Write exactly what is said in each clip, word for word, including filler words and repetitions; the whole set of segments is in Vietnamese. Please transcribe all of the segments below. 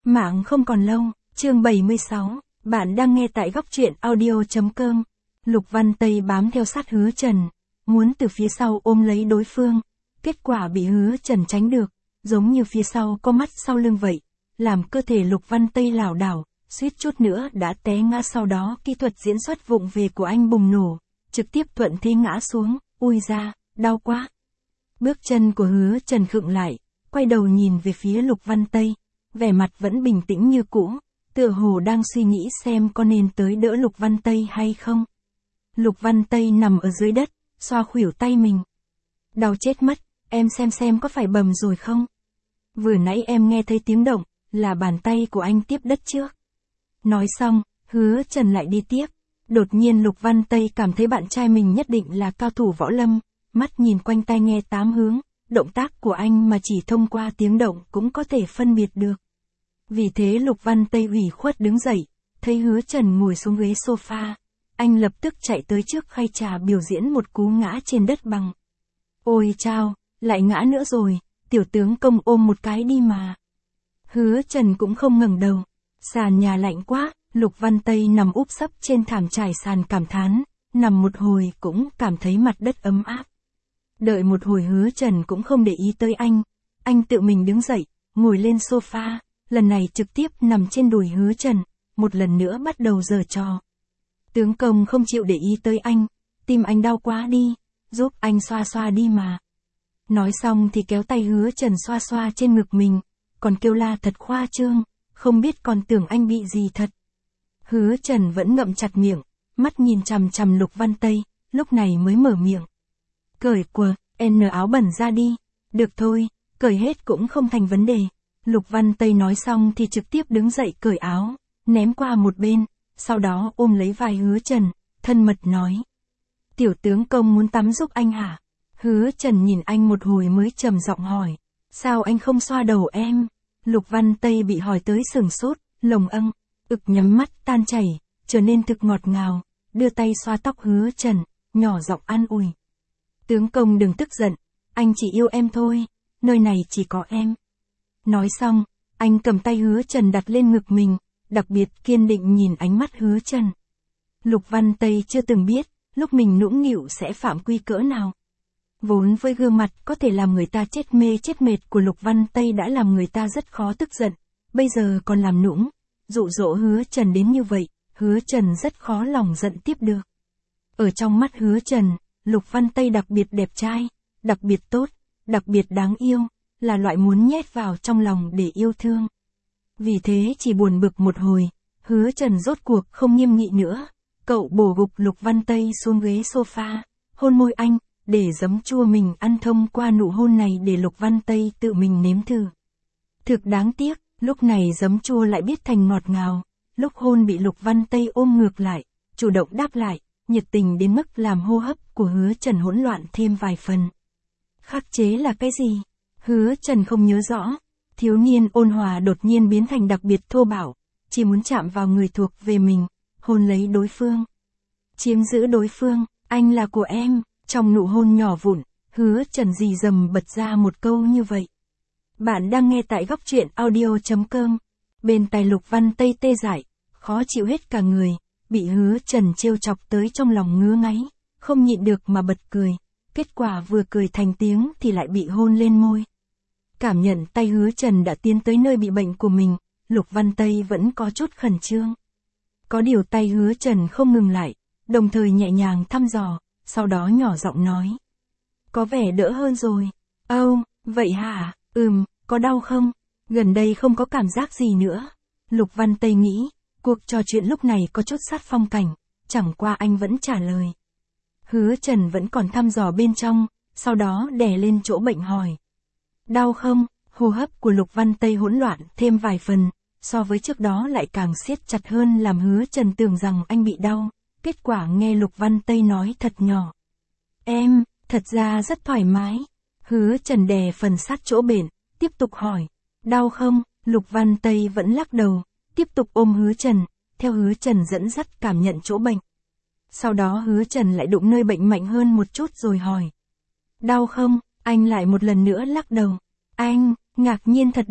Mạng không còn lâu, chương bảy mươi sáu, bạn đang nghe tại góc truyện audio.com. Lục Văn Tây bám theo sát Hứa Trần, muốn từ phía sau ôm lấy đối phương, kết quả bị Hứa Trần tránh được, giống như phía sau có mắt sau lưng vậy, làm cơ thể Lục Văn Tây lảo đảo, suýt chút nữa đã té ngã. Sau đó kỹ thuật diễn xuất vụng về của anh bùng nổ, trực tiếp thuận thế ngã xuống, ui ra, đau quá. Bước chân của Hứa Trần khựng lại, quay đầu nhìn về phía Lục Văn Tây, vẻ mặt vẫn bình tĩnh như cũ, tựa hồ đang suy nghĩ xem có nên tới đỡ Lục Văn Tây hay không. Lục Văn Tây nằm ở dưới đất, xoa khuỷu tay mình. Đau chết mất, em xem xem có phải bầm rồi không? Vừa nãy em nghe thấy tiếng động, là bàn tay của anh tiếp đất trước. Nói xong, Hứa Trần lại đi tiếp. Đột nhiên Lục Văn Tây cảm thấy bạn trai mình nhất định là cao thủ võ lâm, mắt nhìn quanh tai nghe tám hướng, động tác của anh mà chỉ thông qua tiếng động cũng có thể phân biệt được. Vì thế Lục Văn Tây ủy khuất đứng dậy, thấy Hứa Trần ngồi xuống ghế sofa, anh lập tức chạy tới trước khay trà biểu diễn một cú ngã trên đất bằng. Ôi chao, lại ngã nữa rồi, tiểu tướng công ôm một cái đi mà. Hứa Trần cũng không ngẩng đầu, sàn nhà lạnh quá. Lục Văn Tây nằm úp sấp trên thảm trải sàn cảm thán, nằm một hồi cũng cảm thấy mặt đất ấm áp. Đợi một hồi Hứa Trần cũng không để ý tới anh, anh tự mình đứng dậy, ngồi lên sofa, lần này trực tiếp nằm trên đùi Hứa Trần, một lần nữa bắt đầu giở trò. Tướng công không chịu để ý tới anh, tim anh đau quá đi, giúp anh xoa xoa đi mà. Nói xong thì kéo tay Hứa Trần xoa xoa trên ngực mình, còn kêu la thật khoa trương, không biết còn tưởng anh bị gì thật. Hứa Trần vẫn ngậm chặt miệng, mắt nhìn chằm chằm Lục Văn Tây, lúc này mới mở miệng. Cởi quần, n áo bẩn ra đi. Được thôi, cởi hết cũng không thành vấn đề. Lục Văn Tây nói xong thì trực tiếp đứng dậy cởi áo, ném qua một bên, sau đó ôm lấy vai Hứa Trần, thân mật nói. Tiểu tướng công muốn tắm giúp anh hả? Hứa Trần nhìn anh một hồi mới trầm giọng hỏi. Sao anh không xoa đầu em? Lục Văn Tây bị hỏi tới sừng sốt, lồng âng. Ực nhắm mắt tan chảy, trở nên thực ngọt ngào, đưa tay xoa tóc Hứa Trần, nhỏ giọng an ủi. Tướng công đừng tức giận, anh chỉ yêu em thôi, nơi này chỉ có em. Nói xong, anh cầm tay Hứa Trần đặt lên ngực mình, đặc biệt kiên định nhìn ánh mắt Hứa Trần. Lục Văn Tây chưa từng biết, lúc mình nũng nịu sẽ phạm quy cỡ nào. Vốn với gương mặt có thể làm người ta chết mê chết mệt của Lục Văn Tây đã làm người ta rất khó tức giận, bây giờ còn làm nũng. Dụ dỗ Hứa Trần đến như vậy, Hứa Trần rất khó lòng giận tiếp được. Ở trong mắt Hứa Trần, Lục Văn Tây đặc biệt đẹp trai, đặc biệt tốt, đặc biệt đáng yêu, là loại muốn nhét vào trong lòng để yêu thương. Vì thế chỉ buồn bực một hồi, Hứa Trần rốt cuộc không nghiêm nghị nữa, cậu bổ gục Lục Văn Tây xuống ghế sofa, hôn môi anh, để giấm chua mình ăn thông qua nụ hôn này để Lục Văn Tây tự mình nếm thử. Thực đáng tiếc. Lúc này giấm chua lại biết thành ngọt ngào, lúc hôn bị Lục Văn Tây ôm ngược lại, chủ động đáp lại, nhiệt tình đến mức làm hô hấp của Hứa Trần hỗn loạn thêm vài phần. Khắc chế là cái gì? Hứa Trần không nhớ rõ, thiếu niên ôn hòa đột nhiên biến thành đặc biệt thô bạo, chỉ muốn chạm vào người thuộc về mình, hôn lấy đối phương. Chiếm giữ đối phương, anh là của em, trong nụ hôn nhỏ vụn, Hứa Trần rì rầm bật ra một câu như vậy. Bạn đang nghe tại góc truyện audio.com. Bên tai Lục Văn Tây tê dại, khó chịu hết cả người, bị Hứa Trần trêu chọc tới trong lòng ngứa ngáy, không nhịn được mà bật cười. Kết quả vừa cười thành tiếng thì lại bị hôn lên môi. Cảm nhận tay Hứa Trần đã tiến tới nơi bị bệnh của mình, Lục Văn Tây vẫn có chút khẩn trương. Có điều tay Hứa Trần không ngừng lại, đồng thời nhẹ nhàng thăm dò, sau đó nhỏ giọng nói. Có vẻ đỡ hơn rồi. Âu, oh, vậy hả? Ừm, có đau không? Gần đây không có cảm giác gì nữa. Lục Văn Tây nghĩ, cuộc trò chuyện lúc này có chút sát phong cảnh, chẳng qua anh vẫn trả lời. Hứa Trần vẫn còn thăm dò bên trong, sau đó đè lên chỗ bệnh hỏi. Đau không? Hô hấp của Lục Văn Tây hỗn loạn thêm vài phần, so với trước đó lại càng siết chặt hơn làm Hứa Trần tưởng rằng anh bị đau, kết quả nghe Lục Văn Tây nói thật nhỏ. Em, thật ra rất thoải mái. Hứa Trần đè phần sát chỗ bện, tiếp tục hỏi, đau không? Lục Văn Tây vẫn lắc đầu, tiếp tục ôm Hứa Trần, theo Hứa Trần dẫn dắt cảm nhận chỗ bệnh. Sau đó Hứa Trần lại đụng nơi bệnh mạnh hơn một chút rồi hỏi. Đau không? Anh lại một lần nữa lắc đầu. Anh, ngạc nhiên thật đấy,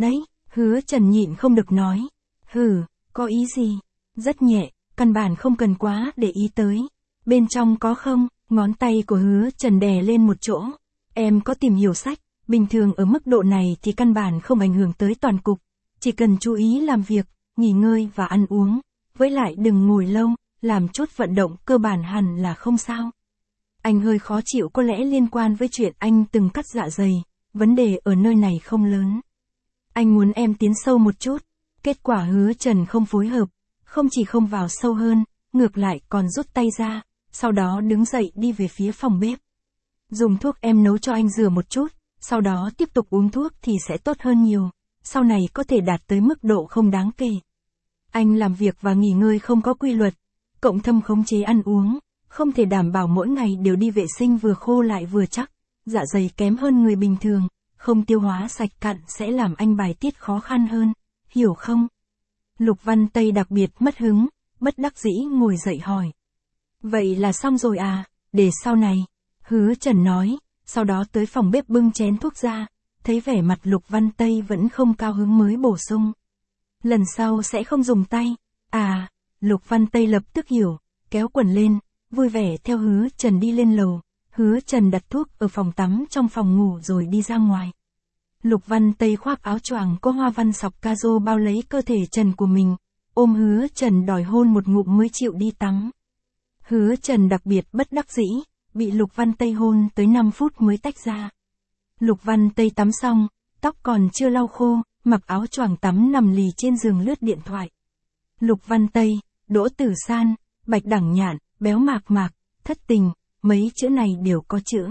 Hứa Trần nhịn không được nói. Hừ, có ý gì? Rất nhẹ, căn bản không cần quá để ý tới. Bên trong có không? Ngón tay của Hứa Trần đè lên một chỗ. Em có tìm hiểu sách, bình thường ở mức độ này thì căn bản không ảnh hưởng tới toàn cục. Chỉ cần chú ý làm việc, nghỉ ngơi và ăn uống. Với lại đừng ngồi lâu, làm chút vận động cơ bản hẳn là không sao. Anh hơi khó chịu có lẽ liên quan với chuyện anh từng cắt dạ dày. Vấn đề ở nơi này không lớn. Anh muốn em tiến sâu một chút. Kết quả Hứa Trần không phối hợp. Không chỉ không vào sâu hơn, ngược lại còn rút tay ra. Sau đó đứng dậy đi về phía phòng bếp. Dùng thuốc em nấu cho anh rửa một chút. Sau đó tiếp tục uống thuốc thì sẽ tốt hơn nhiều. Sau này có thể đạt tới mức độ không đáng kể. Anh làm việc và nghỉ ngơi không có quy luật. Cộng thâm khống chế ăn uống. Không thể đảm bảo mỗi ngày đều đi vệ sinh vừa khô lại vừa chắc. Dạ dày kém hơn người bình thường. Không tiêu hóa sạch cặn sẽ làm anh bài tiết khó khăn hơn. Hiểu không? Lục Văn Tây đặc biệt mất hứng. Bất đắc dĩ ngồi dậy hỏi. Vậy là xong rồi à? Để sau này. Hứa Trần nói. Sau đó tới phòng bếp bưng chén thuốc ra. Thấy vẻ mặt Lục Văn Tây vẫn không cao hứng mới bổ sung. Lần sau sẽ không dùng tay. À, Lục Văn Tây lập tức hiểu. Kéo quần lên. Vui vẻ theo Hứa Trần đi lên lầu. Hứa Trần đặt thuốc ở phòng tắm trong phòng ngủ rồi đi ra ngoài. Lục Văn Tây khoác áo choàng có hoa văn sọc ca rô bao lấy cơ thể trần của mình. Ôm Hứa Trần đòi hôn một ngụm mới chịu đi tắm. Hứa Trần đặc biệt bất đắc dĩ. Bị Lục Văn Tây hôn tới năm phút mới tách ra. Lục Văn Tây tắm xong, tóc còn chưa lau khô, mặc áo choàng tắm nằm lì trên giường lướt điện thoại. Lục Văn Tây, Đỗ Tử San, Bạch Đẳng Nhạn, Béo Mạc Mạc, Thất Tình, mấy chữ này đều có chữ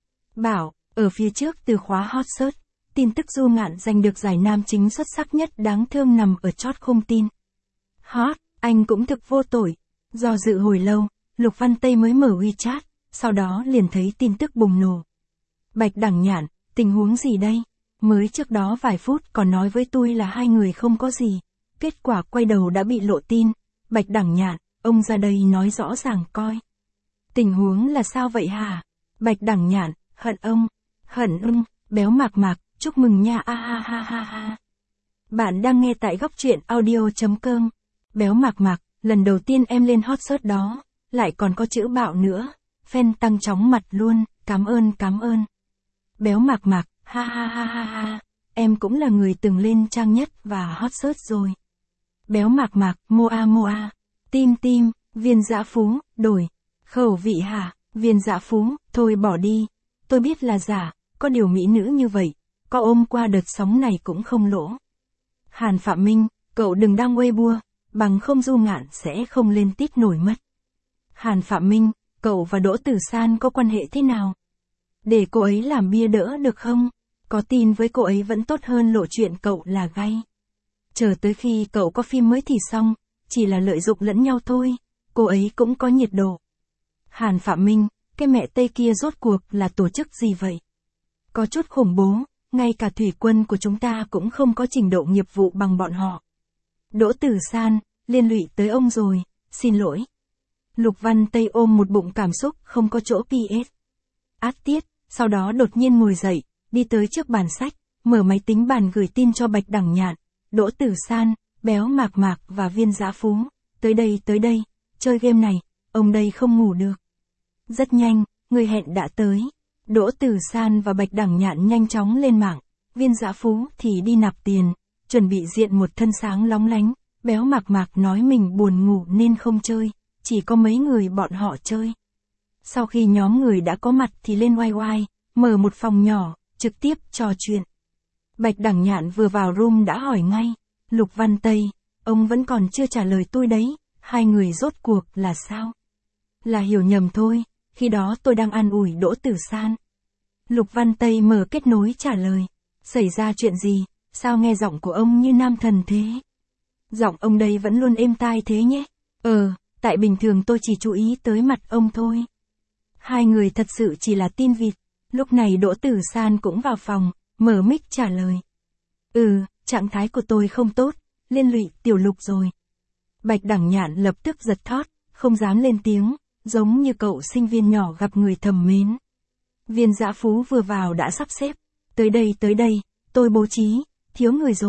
Bảo, ở phía trước từ khóa hot search, tin tức Du Ngạn giành được giải nam chính xuất sắc nhất đáng thương nằm ở chót khung tin. Hot, anh cũng thực vô tội. Do dự hồi lâu, Lục Văn Tây mới mở WeChat, sau đó liền thấy tin tức bùng nổ. Bạch Đẳng Nhạn, tình huống gì đây? Mới trước đó vài phút còn nói với tôi là hai người không có gì. Kết quả quay đầu đã bị lộ tin. Bạch Đẳng Nhạn, ông ra đây nói rõ ràng coi. Tình huống là sao vậy hả? Bạch Đẳng Nhạn, hận ông. Hận ưng, Béo Mạc Mạc, chúc mừng nha a ha ha ha ha. Bạn đang nghe tại góc truyện audio.com. Béo Mạc Mạc, lần đầu tiên em lên hot search đó, lại còn có chữ bạo nữa. Fan tăng chóng mặt luôn, cảm ơn cảm ơn. Béo Mạc Mạc, ha ha ha ha ha, em cũng là người từng lên trang nhất và hot search rồi. Béo Mạc Mạc, moa moa, tim tim, Viên Dã Phú, đổi, khẩu vị hả, Viên Dã Phú, thôi bỏ đi, tôi biết là giả, có điều mỹ nữ như vậy, có ôm qua đợt sóng này cũng không lỗ. Hàn Phạm Minh, cậu đừng đăng Weibo, bằng không Du Ngạn sẽ không lên tít nổi mất. Hàn Phạm Minh, cậu và Đỗ Tử San có quan hệ thế nào? Để cô ấy làm bia đỡ được không? Có tin với cô ấy vẫn tốt hơn lộ chuyện cậu là gay. Chờ tới khi cậu có phim mới thì xong, chỉ là lợi dụng lẫn nhau thôi, cô ấy cũng có nhiệt độ. Hàn Phạm Minh, cái mẹ Tây kia rốt cuộc là tổ chức gì vậy? Có chút khủng bố, ngay cả thủy quân của chúng ta cũng không có trình độ nghiệp vụ bằng bọn họ. Đỗ Tử San, liên lụy tới ông rồi, xin lỗi. Lục Văn Tây ôm một bụng cảm xúc không có chỗ pê ét. Át tiết, sau đó đột nhiên ngồi dậy, đi tới trước bàn sách, mở máy tính bàn gửi tin cho Bạch Đẳng Nhạn, Đỗ Tử San, Béo Mạc Mạc và Viên Dã Phú. Tới đây tới đây, chơi game này, ông đây không ngủ được. Rất nhanh, người hẹn đã tới. Đỗ Tử San và Bạch Đẳng Nhạn nhanh chóng lên mạng, Viên Dã Phú thì đi nạp tiền, chuẩn bị diện một thân sáng lóng lánh. Béo Mạc Mạc nói mình buồn ngủ nên không chơi, chỉ có mấy người bọn họ chơi. Sau khi nhóm người đã có mặt thì lên oai oai, mở một phòng nhỏ, trực tiếp trò chuyện. Bạch Đẳng Nhạn vừa vào room đã hỏi ngay, Lục Văn Tây, ông vẫn còn chưa trả lời tôi đấy, hai người rốt cuộc là sao? Là hiểu nhầm thôi, khi đó tôi đang an ủi Đỗ Tử San. Lục Văn Tây mở kết nối trả lời, xảy ra chuyện gì, sao nghe giọng của ông như nam thần thế? Giọng ông đây vẫn luôn êm tai thế nhé. Ờ, tại bình thường tôi chỉ chú ý tới mặt ông thôi. Hai người thật sự chỉ là tin vịt. Lúc này Đỗ Tử San cũng vào phòng, mở mic trả lời. Ừ, trạng thái của tôi không tốt, liên lụy Tiểu Lục rồi. Bạch Đẳng Nhạn lập tức giật thót, không dám lên tiếng, giống như cậu sinh viên nhỏ gặp người thầm mến. Viên Dã Phú vừa vào đã sắp xếp. Tới đây tới đây, tôi bố trí, thiếu người rồi,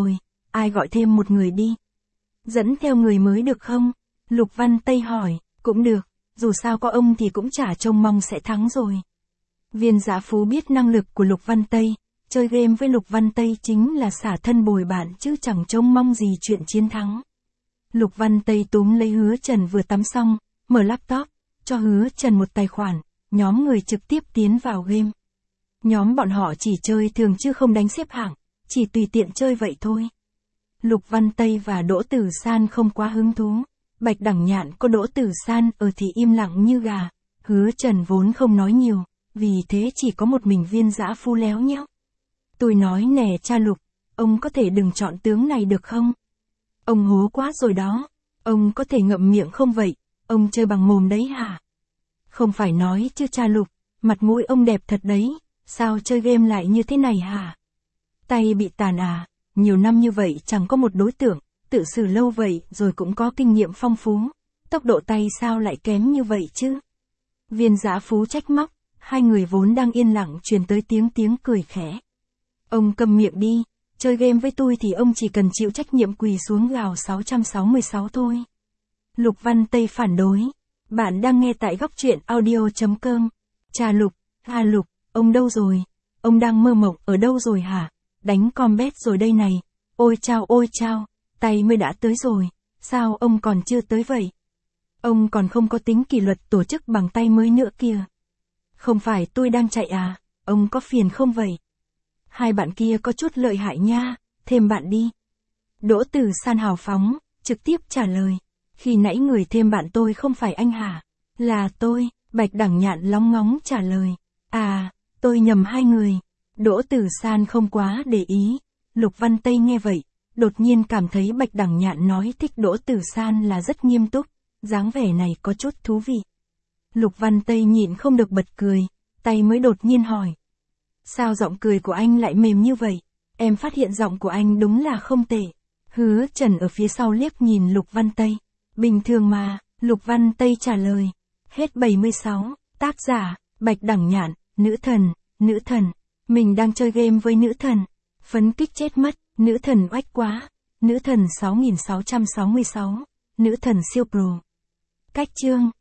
ai gọi thêm một người đi. Dẫn theo người mới được không? Lục Văn Tây hỏi, cũng được, dù sao có ông thì cũng chả trông mong sẽ thắng rồi. Viên Dã Phú biết năng lực của Lục Văn Tây, chơi game với Lục Văn Tây chính là xả thân bồi bạn chứ chẳng trông mong gì chuyện chiến thắng. Lục Văn Tây túm lấy Hứa Trần vừa tắm xong, mở laptop, cho Hứa Trần một tài khoản, nhóm người trực tiếp tiến vào game. Nhóm bọn họ chỉ chơi thường chứ không đánh xếp hạng, chỉ tùy tiện chơi vậy thôi. Lục Văn Tây và Đỗ Tử San không quá hứng thú, Bạch Đằng Nhạn có Đỗ Tử San ở thì im lặng như gà, Hứa Trần vốn không nói nhiều, vì thế chỉ có một mình Viên Dã Phú léo nhéo. Tôi nói nè cha Lục, ông có thể đừng chọn tướng này được không? Ông hố quá rồi đó, ông có thể ngậm miệng không vậy, ông chơi bằng mồm đấy hả? Không phải nói chứ cha Lục, mặt mũi ông đẹp thật đấy, sao chơi game lại như thế này hả? Tay bị tàn à, nhiều năm như vậy chẳng có một đối tượng, tự xử lâu vậy rồi cũng có kinh nghiệm phong phú, tốc độ tay sao lại kém như vậy chứ? Viên Dã Phú trách móc, hai người vốn đang yên lặng truyền tới tiếng tiếng cười khẽ. Ông câm miệng đi, chơi game với tôi thì ông chỉ cần chịu trách nhiệm quỳ xuống gào sáu trăm sáu mươi sáu thôi. Lục Văn Tây phản đối. Bạn đang nghe tại góc truyện audio.com. Cha Lục, à Lục, ông đâu rồi? Ông đang mơ mộng ở đâu rồi hả? Đánh combat rồi đây này. Ôi chao ôi chao, tay mới đã tới rồi. Sao ông còn chưa tới vậy? Ông còn không có tính kỷ luật tổ chức bằng tay mới nữa kìa. Không phải tôi đang chạy à, ông có phiền không vậy? Hai bạn kia có chút lợi hại nha, thêm bạn đi. Đỗ Tử San hào phóng, trực tiếp trả lời. Khi nãy người thêm bạn tôi không phải anh hả? Là tôi, Bạch Đằng Nhạn lóng ngóng trả lời. À, tôi nhầm hai người. Đỗ Tử San không quá để ý. Lục Văn Tây nghe vậy, đột nhiên cảm thấy Bạch Đằng Nhạn nói thích Đỗ Tử San là rất nghiêm túc, dáng vẻ này có chút thú vị. Lục Văn Tây nhịn không được bật cười, tay mới đột nhiên hỏi. Sao giọng cười của anh lại mềm như vậy? Em phát hiện giọng của anh đúng là không tệ. Hứa Trần ở phía sau liếc nhìn Lục Văn Tây. Bình thường mà, Lục Văn Tây trả lời. Hết bảy mươi sáu, tác giả, Bạch Đằng Nhạn, nữ thần, nữ thần. Mình đang chơi game với nữ thần. Phấn kích chết mất, nữ thần oách quá. Nữ thần sáu nghìn sáu trăm sáu mươi sáu, nữ thần siêu pro. Cách chương.